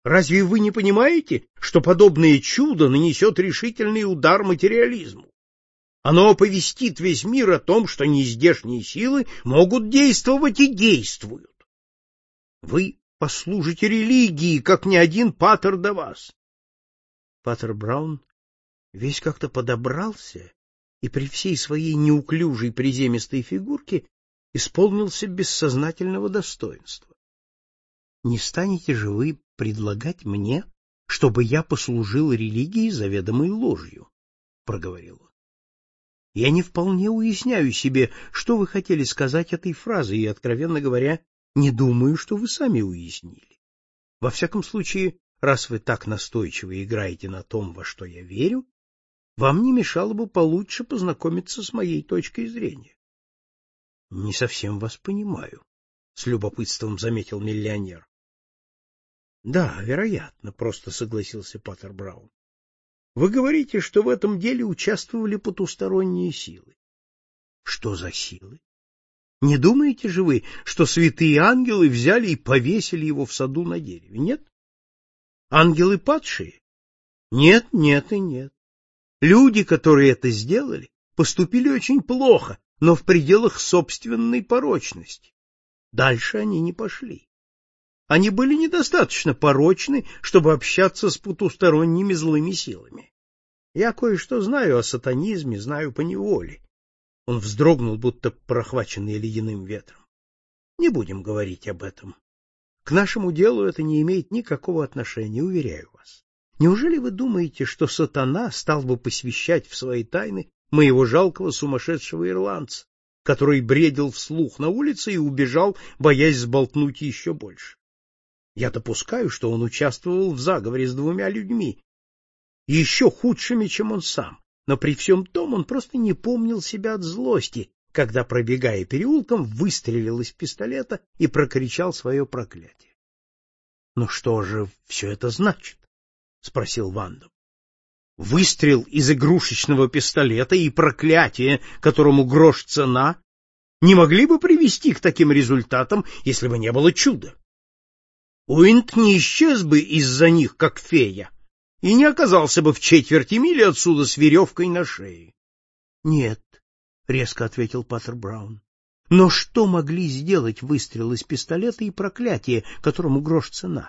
Разве вы не понимаете, что подобное чудо нанесет решительный удар материализму? Оно оповестит весь мир о том, что нездешние силы могут действовать и действуют. Вы послужите религии, как ни один патер до вас. Патер Браун весь как-то подобрался и при всей своей неуклюжей приземистой фигурке исполнился бессознательного достоинства. Не станете же вы предлагать мне, чтобы я послужил религии заведомой ложью, проговорил он. Я не вполне уясняю себе, что вы хотели сказать этой фразой, и, откровенно говоря, не думаю, что вы сами уяснили. Во всяком случае, раз вы так настойчиво играете на том, во что я верю, вам не мешало бы получше познакомиться с моей точкой зрения. — Не совсем вас понимаю, — с любопытством заметил миллионер. — Да, вероятно, — просто согласился патер Браун. — Вы говорите, что в этом деле участвовали потусторонние силы. — Что за силы? Не думаете же вы, что святые ангелы взяли и повесили его в саду на дереве, нет? Ангелы падшие? Нет, нет и нет. Люди, которые это сделали, поступили очень плохо, но в пределах собственной порочности. Дальше они не пошли. Они были недостаточно порочны, чтобы общаться с потусторонними злыми силами. Я кое-что знаю о сатанизме, знаю поневоле. Он вздрогнул, будто прохваченный ледяным ветром. Не будем говорить об этом. К нашему делу это не имеет никакого отношения, уверяю вас. Неужели вы думаете, что сатана стал бы посвящать в свои тайны моего жалкого сумасшедшего ирландца, который бредил вслух на улице и убежал, боясь сболтнуть еще больше? Я допускаю, что он участвовал в заговоре с двумя людьми, еще худшими, чем он сам. Но при всем том он просто не помнил себя от злости, когда, пробегая переулком, выстрелил из пистолета и прокричал свое проклятие. — Ну что же все это значит? — спросил Вандом. — Выстрел из игрушечного пистолета и проклятие, которому грош цена, не могли бы привести к таким результатам, если бы не было чуда. Уинт не исчез бы из-за них, как фея, и не оказался бы в четверти мили отсюда с веревкой на шее. — Нет, — резко ответил патер Браун. — Но что могли сделать выстрел из пистолета и проклятие, которому грош цена?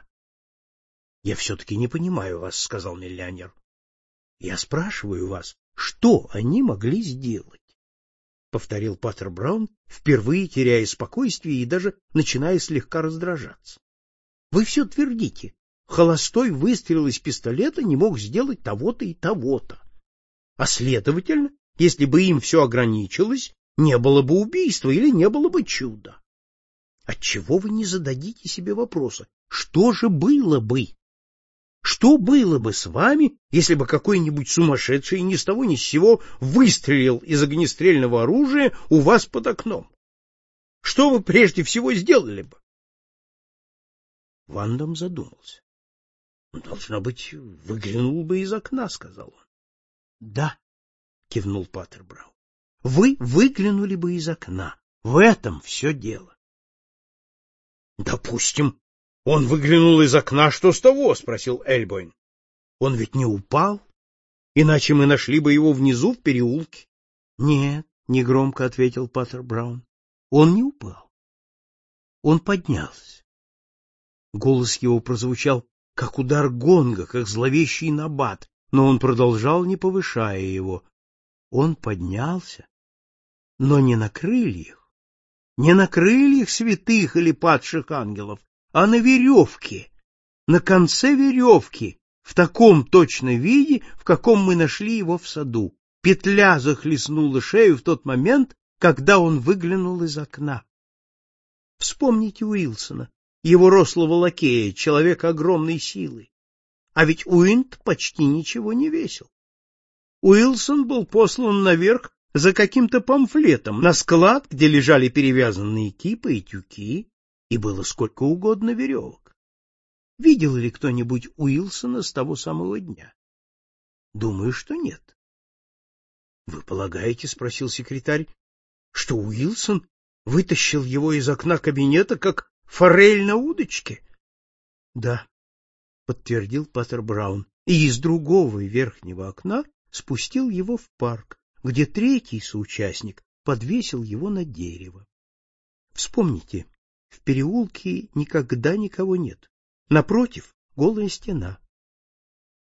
— Я все-таки не понимаю вас, — сказал миллионер. — Я спрашиваю вас, что они могли сделать? — повторил патер Браун, впервые теряя спокойствие и даже начиная слегка раздражаться. — Вы все твердите. Холостой выстрел из пистолета не мог сделать того-то и того-то. А следовательно, если бы им все ограничилось, не было бы убийства или не было бы чуда. Отчего вы не зададите себе вопроса, что же было бы? Что было бы с вами, если бы какой-нибудь сумасшедший ни с того ни с сего выстрелил из огнестрельного оружия у вас под окном? Что вы прежде всего сделали бы? Вандом задумался. — Должно быть, выглянул бы из окна, — сказал он. — Да, — кивнул патер Браун. — Вы выглянули бы из окна. В этом все дело. — Допустим, он выглянул из окна, что с того? — спросил Эльбойн. — Он ведь не упал, иначе мы нашли бы его внизу в переулке. — Нет, — негромко ответил патер Браун. — Он не упал. Он поднялся. Голос его прозвучал как удар гонга, как зловещий набат, но он продолжал, не повышая его. Он поднялся, но не на крыльях, не на крыльях святых или падших ангелов, а на веревке, на конце веревки, в таком точно виде, в каком мы нашли его в саду. Петля захлестнула шею в тот момент, когда он выглянул из окна. Вспомните Уилсона, его рослого лакея, человека огромной силы. А ведь Уинт почти ничего не весил. Уилсон был послан наверх за каким-то памфлетом на склад, где лежали перевязанные кипы и тюки, и было сколько угодно веревок. Видел ли кто-нибудь Уилсона с того самого дня? Думаю, что нет. — Вы полагаете, — спросил секретарь, — что Уилсон вытащил его из окна кабинета, как форель на удочке? — Да. подтвердил пастор Браун, и из другого верхнего окна спустил его в парк, где третий соучастник подвесил его на дерево. Вспомните, в переулке никогда никого нет. Напротив, голая стена.